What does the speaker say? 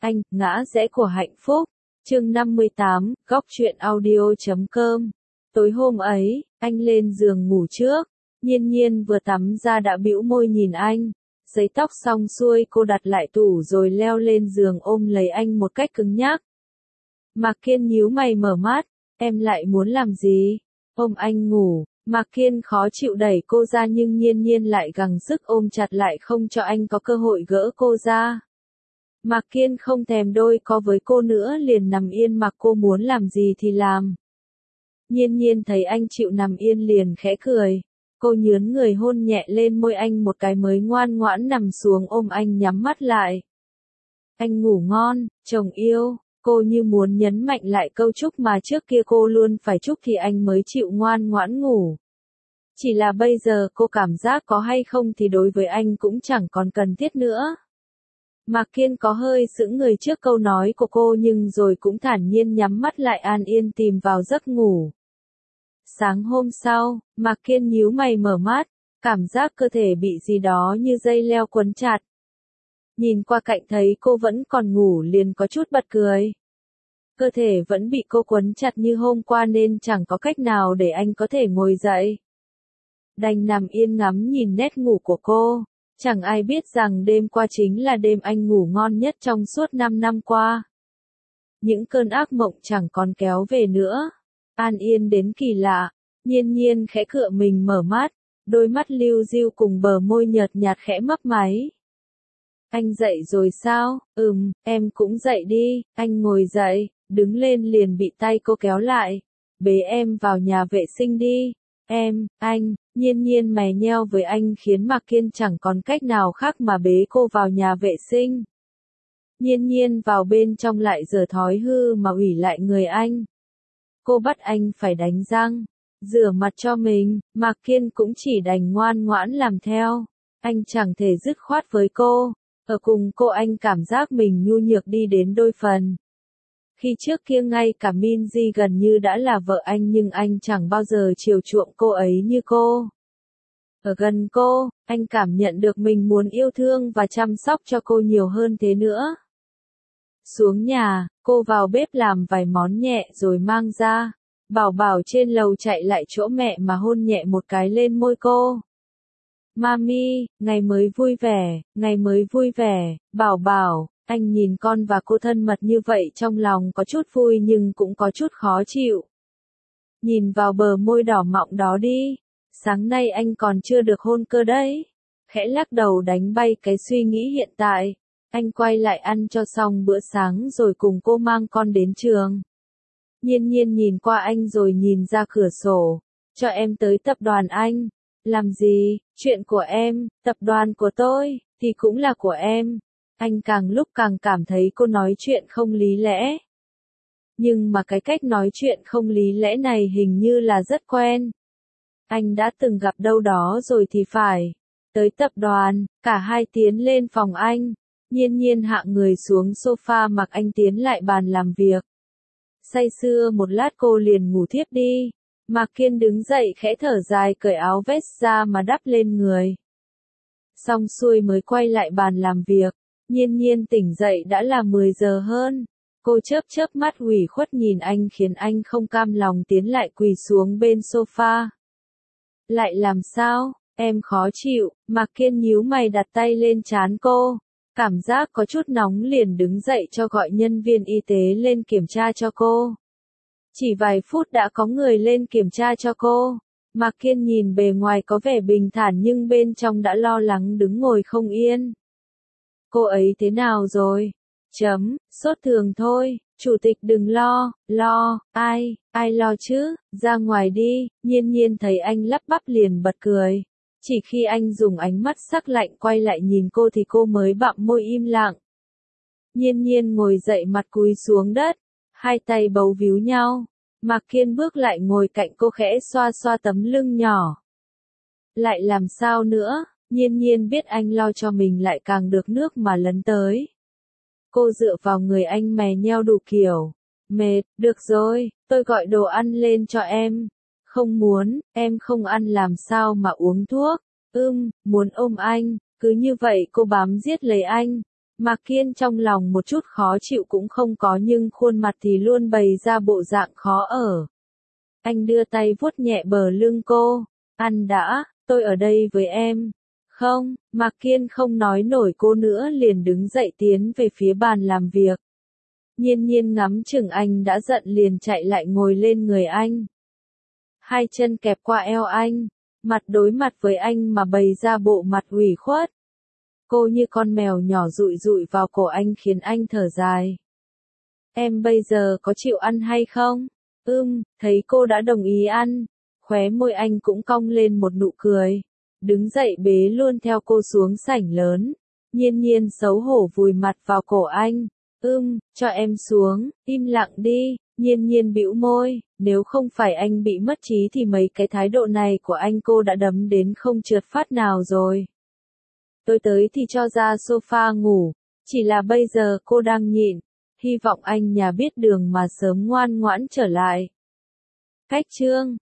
Anh, ngã rẽ của hạnh phúc. Chương 58, góc truyện audio.com. Tối hôm ấy, anh lên giường ngủ trước. Nhiên Nhiên vừa tắm ra đã bĩu môi nhìn anh. Giấy tóc xong xuôi cô đặt lại tủ rồi leo lên giường ôm lấy anh một cách cứng nhắc. Mạc Kiên nhíu mày mở mắt. Em lại muốn làm gì? Ôm anh ngủ. Mạc Kiên khó chịu đẩy cô ra nhưng Nhiên Nhiên lại gắng sức ôm chặt lại không cho anh có cơ hội gỡ cô ra. Mạc Kiên không thèm đôi co với cô nữa liền nằm yên mặc cô muốn làm gì thì làm. Nhiên Nhiên thấy anh chịu nằm yên liền khẽ cười. Cô nhướn người hôn nhẹ lên môi anh một cái mới ngoan ngoãn nằm xuống ôm anh nhắm mắt lại. Anh ngủ ngon, chồng yêu. Cô như muốn nhấn mạnh lại câu chúc mà trước kia cô luôn phải chúc thì anh mới chịu ngoan ngoãn ngủ. Chỉ là bây giờ cô cảm giác có hay không thì đối với anh cũng chẳng còn cần thiết nữa. Mạc Kiên có hơi sững người trước câu nói của cô nhưng rồi cũng thản nhiên nhắm mắt lại an yên tìm vào giấc ngủ. Sáng hôm sau, Mạc Kiên nhíu mày mở mắt, cảm giác cơ thể bị gì đó như dây leo quấn chặt. Nhìn qua cạnh thấy cô vẫn còn ngủ liền có chút bật cười. Cơ thể vẫn bị cô quấn chặt như hôm qua nên chẳng có cách nào để anh có thể ngồi dậy. Đành nằm yên ngắm nhìn nét ngủ của cô. Chẳng ai biết rằng đêm qua chính là đêm anh ngủ ngon nhất trong suốt 5 năm qua. Những cơn ác mộng chẳng còn kéo về nữa. An yên đến kỳ lạ. Nhiên Nhiên khẽ cựa mình mở mắt. Đôi mắt liu riu cùng bờ môi nhợt nhạt khẽ mấp máy. Anh dậy rồi sao? Em cũng dậy đi. Anh ngồi dậy, đứng lên liền bị tay cô kéo lại. Bế em vào nhà vệ sinh đi. Anh, Nhiên Nhiên mày nheo với anh khiến Mạc Kiên chẳng còn cách nào khác mà bế cô vào nhà vệ sinh. Nhiên Nhiên vào bên trong lại giở thói hư mà ủy lại người anh. Cô bắt anh phải đánh răng, rửa mặt cho mình, Mạc Kiên cũng chỉ đành ngoan ngoãn làm theo. Anh chẳng thể dứt khoát với cô. Ở cùng cô anh cảm giác mình nhu nhược đi đến đôi phần. Khi trước kia ngay cả Minzy gần như đã là vợ anh nhưng anh chẳng bao giờ chiều chuộng cô ấy như cô. Ở gần cô, anh cảm nhận được mình muốn yêu thương và chăm sóc cho cô nhiều hơn thế nữa. Xuống nhà, cô vào bếp làm vài món nhẹ rồi mang ra. Bảo Bảo trên lầu chạy lại chỗ mẹ mà hôn nhẹ một cái lên môi cô. Mami, ngày mới vui vẻ, Bảo Bảo. Anh nhìn con và cô thân mật như vậy trong lòng có chút vui nhưng cũng có chút khó chịu. Nhìn vào bờ môi đỏ mọng đó đi. Sáng nay anh còn chưa được hôn cơ đấy. Khẽ lắc đầu đánh bay cái suy nghĩ hiện tại. Anh quay lại ăn cho xong bữa sáng rồi cùng cô mang con đến trường. Nhiên Nhiên nhìn qua anh rồi nhìn ra cửa sổ. Cho em tới tập đoàn anh. Làm gì? Chuyện của em, tập đoàn của tôi, thì cũng là của em. Anh càng lúc càng cảm thấy cô nói chuyện không lý lẽ. Nhưng mà cái cách nói chuyện không lý lẽ này hình như là rất quen. Anh đã từng gặp đâu đó rồi thì phải. Tới tập đoàn, cả hai tiến lên phòng anh. Nhiên Nhiên hạ người xuống sofa mặc anh tiến lại bàn làm việc. Say sưa một lát cô liền ngủ thiếp đi. Mạc Kiên đứng dậy khẽ thở dài cởi áo vest ra mà đắp lên người. Xong xuôi mới quay lại bàn làm việc. Nhiên Nhiên tỉnh dậy đã là 10 giờ hơn. Cô chớp mắt ủy khuất nhìn anh khiến anh không cam lòng tiến lại quỳ xuống bên sofa. Lại làm sao? Em khó chịu. Mạc Kiên nhíu mày đặt tay lên trán cô. Cảm giác có chút nóng liền đứng dậy cho gọi nhân viên y tế lên kiểm tra cho cô. Chỉ vài phút đã có người lên kiểm tra cho cô. Mạc Kiên nhìn bề ngoài có vẻ bình thản nhưng bên trong đã lo lắng đứng ngồi không yên. Cô ấy thế nào rồi? Sốt thường thôi, chủ tịch đừng lo, ai lo chứ, ra ngoài đi. Nhiên Nhiên thấy anh lắp bắp liền bật cười. Chỉ khi anh dùng ánh mắt sắc lạnh quay lại nhìn cô thì cô mới bặm môi im lặng. Nhiên Nhiên ngồi dậy mặt cúi xuống đất, hai tay bấu víu nhau. Mạc Kiên bước lại ngồi cạnh cô khẽ xoa xoa tấm lưng nhỏ. Lại làm sao nữa? Nhiên Nhiên biết anh lo cho mình lại càng được nước mà lấn tới. Cô dựa vào người anh mè nheo đủ kiểu. Mệt, được rồi, tôi gọi đồ ăn lên cho em. Không muốn, em không ăn làm sao mà uống thuốc. Muốn ôm anh, cứ như vậy cô bám giết lấy anh. Mạc Kiên trong lòng một chút khó chịu cũng không có nhưng khuôn mặt thì luôn bày ra bộ dạng khó ở. Anh đưa tay vuốt nhẹ bờ lưng cô. Ăn đã, tôi ở đây với em. Không, Mạc Kiên không nói nổi cô nữa liền đứng dậy tiến về phía bàn làm việc. Nhiên Nhiên ngắm chừng anh đã giận liền chạy lại ngồi lên người anh. Hai chân kẹp qua eo anh, mặt đối mặt với anh mà bày ra bộ mặt ủy khuất. Cô như con mèo nhỏ dụi dụi vào cổ anh khiến anh thở dài. Em bây giờ có chịu ăn hay không? Thấy cô đã đồng ý ăn. Khóe môi anh cũng cong lên một nụ cười. Đứng dậy bế luôn theo cô xuống sảnh lớn. Nhiên Nhiên xấu hổ vùi mặt vào cổ anh. Cho em xuống, im lặng đi. Nhiên Nhiên bĩu môi, nếu không phải anh bị mất trí thì mấy cái thái độ này của anh cô đã đấm đến không trượt phát nào rồi. Tôi tới thì cho ra sofa ngủ, chỉ là bây giờ cô đang nhịn, hy vọng anh nhà biết đường mà sớm ngoan ngoãn trở lại. Cách chương